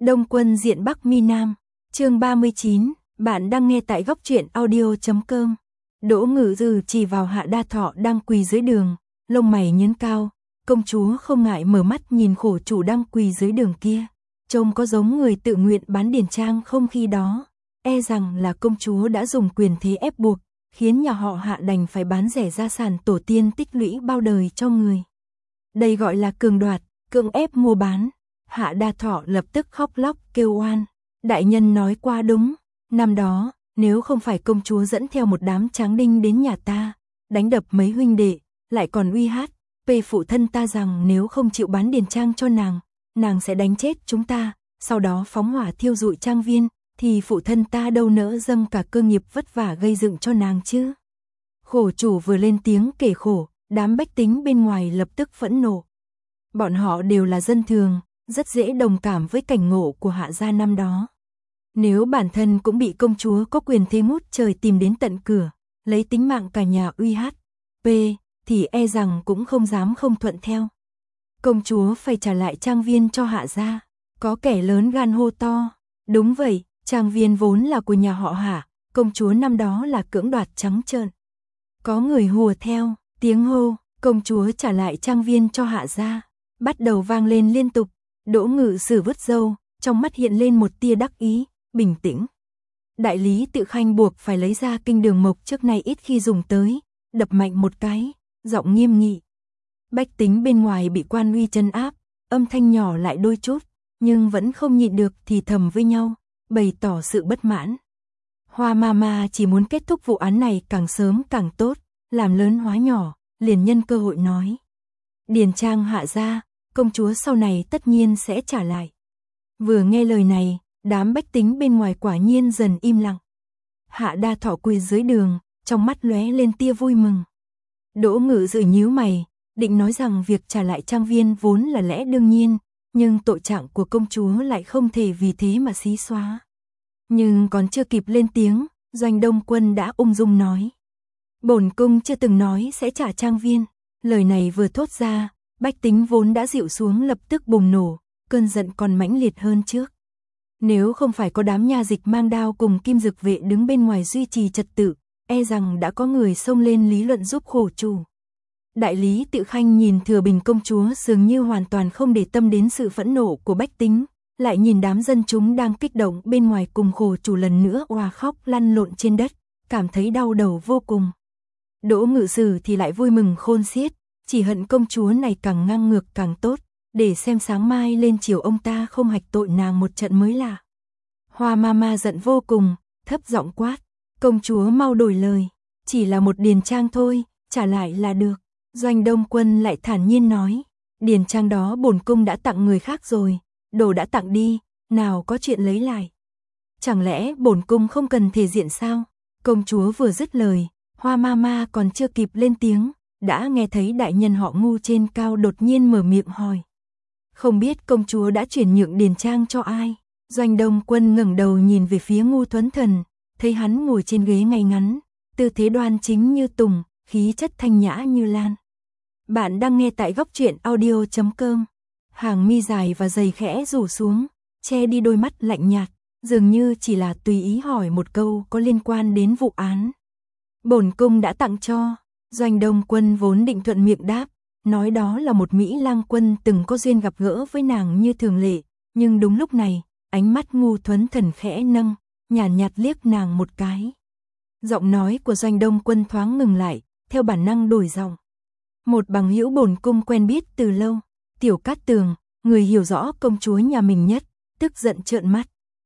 Đông Quân diện Bắc Mi Nam, chương 39, bạn đang nghe tại góc truyện audio.com. Đỗ Ngự Dư chỉ vào Hạ Đa Thọ đang quỳ dưới đường, lông mày nhướng cao, công chúa không ngại mở mắt nhìn khổ chủ đang quỳ dưới đường kia, trông có giống người tự nguyện bán điền trang không, khi đó, e rằng là công chúa đã dùng quyền thế ép buộc, khiến nhà họ Hạ đành phải bán rẻ gia sản tổ tiên tích lũy bao đời cho người. Đây gọi là cường đoạt, cưỡng ép mua bán. Hạ Đa Thọ lập tức khóc lóc kêu oan. Đại nhân nói qua đúng, năm đó, nếu không phải công chúa dẫn theo một đám tráng đinh đến nhà ta, đánh đập mấy huynh đệ, lại còn uy hát, phụ thân ta rằng nếu không chịu bán điền trang cho nàng sẽ đánh chết chúng ta, sau đó phóng hỏa thiêu rụi trang viên, thì phụ thân ta đâu nỡ dâng cả cơ nghiệp vất vả gây dựng cho nàng chứ. Khổ chủ vừa lên tiếng kể khổ, đám bách tính bên ngoài lập tức phẫn nộ. Bọn họ đều là dân thường, rất dễ đồng cảm với cảnh ngộ của Hạ gia năm đó. Nếu bản thân cũng bị công chúa có quyền thế ngút trời tìm đến tận cửa, lấy tính mạng cả nhà uy hát, thì e rằng cũng không dám không thuận theo. Công chúa phải trả lại trang viên cho Hạ gia. Có kẻ lớn gan hô to, đúng vậy, trang viên vốn là của nhà họ Hạ, công chúa năm đó là cưỡng đoạt trắng trợn. Có người hùa theo, tiếng hô, công chúa trả lại trang viên cho Hạ gia, bắt đầu vang lên liên tục. Đỗ Ngự Sử vứt râu, trong mắt hiện lên một tia đắc ý, bình tĩnh. Đại lý Tự Khanh buộc phải lấy ra kinh đường mộc trước nay ít khi dùng tới, đập mạnh một cái, giọng nghiêm nghị. Bách tính bên ngoài bị quan uy trấn áp, âm thanh nhỏ lại đôi chút, nhưng vẫn không nhịn được thì thầm với nhau, bày tỏ sự bất mãn. Hoa Mama chỉ muốn kết thúc vụ án này càng sớm càng tốt, làm lớn hóa nhỏ, liền nhân cơ hội nói. Điền trang Hạ gia, công chúa sau này tất nhiên sẽ trả lại. Vừa nghe lời này, đám bách tính bên ngoài quả nhiên dần im lặng. Hạ Đa Thọ quỳ dưới đường, trong mắt lóe lên tia vui mừng. Đỗ Ngự Dư nhíu mày, định nói rằng việc trả lại trang viên vốn là lẽ đương nhiên, nhưng tội trạng của công chúa lại không thể vì thế mà xí xóa. Nhưng còn chưa kịp lên tiếng, Doanh Đông Quân đã ung dung nói. Bổn cung chưa từng nói sẽ trả trang viên. Lời này vừa thốt ra, bách tính vốn đã dịu xuống lập tức bùng nổ, cơn giận còn mãnh liệt hơn trước. Nếu không phải có đám nha dịch mang đao cùng Kim Dực vệ đứng bên ngoài duy trì trật tự, e rằng đã có người xông lên lý luận giúp khổ chủ. Đại lý Tự Khanh nhìn Thừa Bình công chúa dường như hoàn toàn không để tâm đến sự phẫn nộ của bách tính, lại nhìn đám dân chúng đang kích động bên ngoài cùng khổ chủ lần nữa òa khóc lăn lộn trên đất, cảm thấy đau đầu vô cùng. Đỗ Ngự Sử thì lại vui mừng khôn xiết, chỉ hận công chúa này càng ngang ngược càng tốt, để xem sáng mai lên chiều ông ta không hạch tội nàng một trận mới là. Hoa Mama giận vô cùng, thấp giọng quát, công chúa mau đổi lời, chỉ là một điền trang thôi, trả lại là được. Doanh Đông Quân lại thản nhiên nói, điền trang đó bổn cung đã tặng người khác rồi, đồ đã tặng đi, nào có chuyện lấy lại. Chẳng lẽ bổn cung không cần thể diện sao? Công chúa vừa dứt lời, Hoa Mama còn chưa kịp lên tiếng, đã nghe thấy đại nhân họ Ngu trên cao đột nhiên mở miệng hỏi. Không biết công chúa đã chuyển nhượng điền trang cho ai? Doanh Đông Quân ngẩng đầu nhìn về phía Ngu Thuấn Thần, thấy hắn ngồi trên ghế ngay ngắn, tư thế đoan chính như tùng, khí chất thanh nhã như lan. Bạn đang nghe tại góc truyện audio.com. Hàng mi dài và dày khẽ rủ xuống, che đi đôi mắt lạnh nhạt, dường như chỉ là tùy ý hỏi một câu có liên quan đến vụ án. Bổn cung đã tặng cho. Doanh Đông Quân vốn định thuận miệng đáp, nói đó là một Mỹ lang quân từng có duyên gặp gỡ với nàng như thường lệ, nhưng đúng lúc này, ánh mắt Ngu Thuấn Thần khẽ nâng, nhàn nhạt liếc nàng một cái. Giọng nói của Doanh Đông Quân thoáng ngừng lại, theo bản năng đổi giọng. Một bằng hữu bổn cung quen biết từ lâu, Tiểu Cát Tường, người hiểu rõ công chúa nhà mình nhất, tức giận trợn mắt.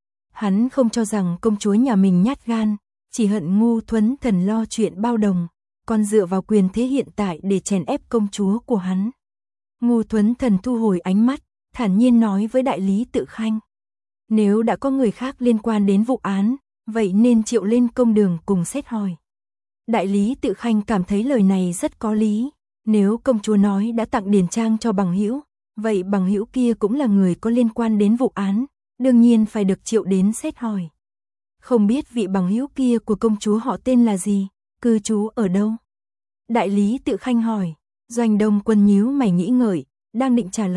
Hắn không cho rằng công chúa nhà mình nhát gan, chỉ hận Ngu Thuấn Thần lo chuyện bao đồng, còn dựa vào quyền thế hiện tại để chèn ép công chúa của hắn. Ngu Thuấn Thần thu hồi ánh mắt, thản nhiên nói với đại lý Tự Khanh. Nếu đã có người khác liên quan đến vụ án, vậy nên triệu lên công đường cùng xét hỏi. Đại lý Tự Khanh cảm thấy lời này rất có lý. Nếu công chúa nói đã tặng điền trang cho bằng hữu, vậy bằng hữu kia cũng là người có liên quan đến vụ án, đương nhiên phải được triệu đến xét hỏi. Không biết vị bằng hữu kia của công chúa họ tên là gì, cư trú ở đâu? Đại lý Tự Khanh hỏi. Doanh Đông Quân nhíu mày nghĩ ngợi, đang định trả lời,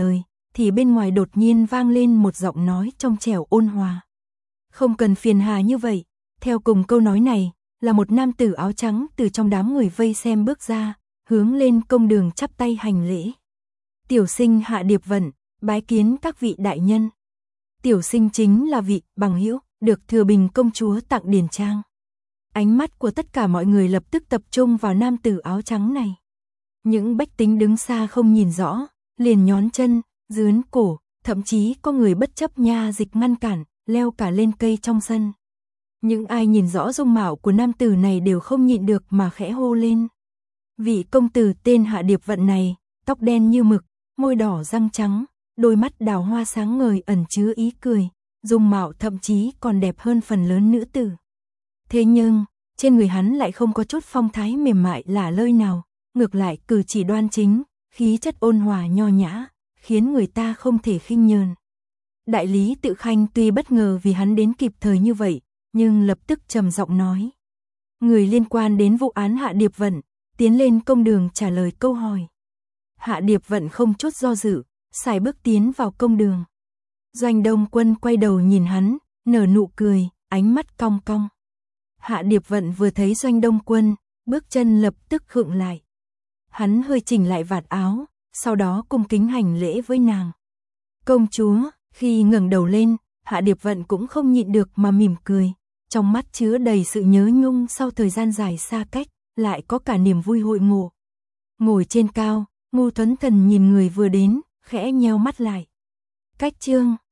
thì bên ngoài đột nhiên vang lên một giọng nói trong trẻo ôn hòa. Không cần phiền hà như vậy. Theo cùng câu nói này, là một nam tử áo trắng từ trong đám người vây xem bước ra, hướng lên công đường chắp tay hành lễ. Tiểu sinh Hạ Điệp Vận, bái kiến các vị đại nhân. Tiểu sinh chính là vị bằng hữu được Thừa Bình công chúa tặng điền trang. Ánh mắt của tất cả mọi người lập tức tập trung vào nam tử áo trắng này. Những bách tính đứng xa không nhìn rõ, liền nhón chân, dướn cổ, thậm chí có người bất chấp nha dịch ngăn cản, leo cả lên cây trong sân. Những ai nhìn rõ dung mạo của nam tử này đều không nhịn được mà khẽ hô lên. Vị công tử tên Hạ Điệp Vận này, tóc đen như mực, môi đỏ răng trắng, đôi mắt đào hoa sáng ngời ẩn chứa ý cười, dung mạo thậm chí còn đẹp hơn phần lớn nữ tử. Thế nhưng, trên người hắn lại không có chút phong thái mềm mại lả lơi nào, ngược lại cử chỉ đoan chính, khí chất ôn hòa nho nhã, khiến người ta không thể khinh nhờn. Đại lý Tự Khanh tuy bất ngờ vì hắn đến kịp thời như vậy, nhưng lập tức trầm giọng nói. Người liên quan đến vụ án Hạ Điệp Vận, tiến lên công đường trả lời câu hỏi. Hạ Điệp Vận không chút do dự, sải bước tiến vào công đường. Doanh Đông Quân quay đầu nhìn hắn, nở nụ cười, ánh mắt cong cong. Hạ Điệp Vận vừa thấy Doanh Đông Quân, bước chân lập tức khựng lại. Hắn hơi chỉnh lại vạt áo, sau đó cung kính hành lễ với nàng. Công chúa, khi ngẩng đầu lên, Hạ Điệp Vận cũng không nhịn được mà mỉm cười, trong mắt chứa đầy sự nhớ nhung sau thời gian dài xa cách, lại có cả niềm vui hội ngộ. Ngồi trên cao, Ngô Thuấn Thần nhìn người vừa đến, khẽ nheo mắt lại. Cách chương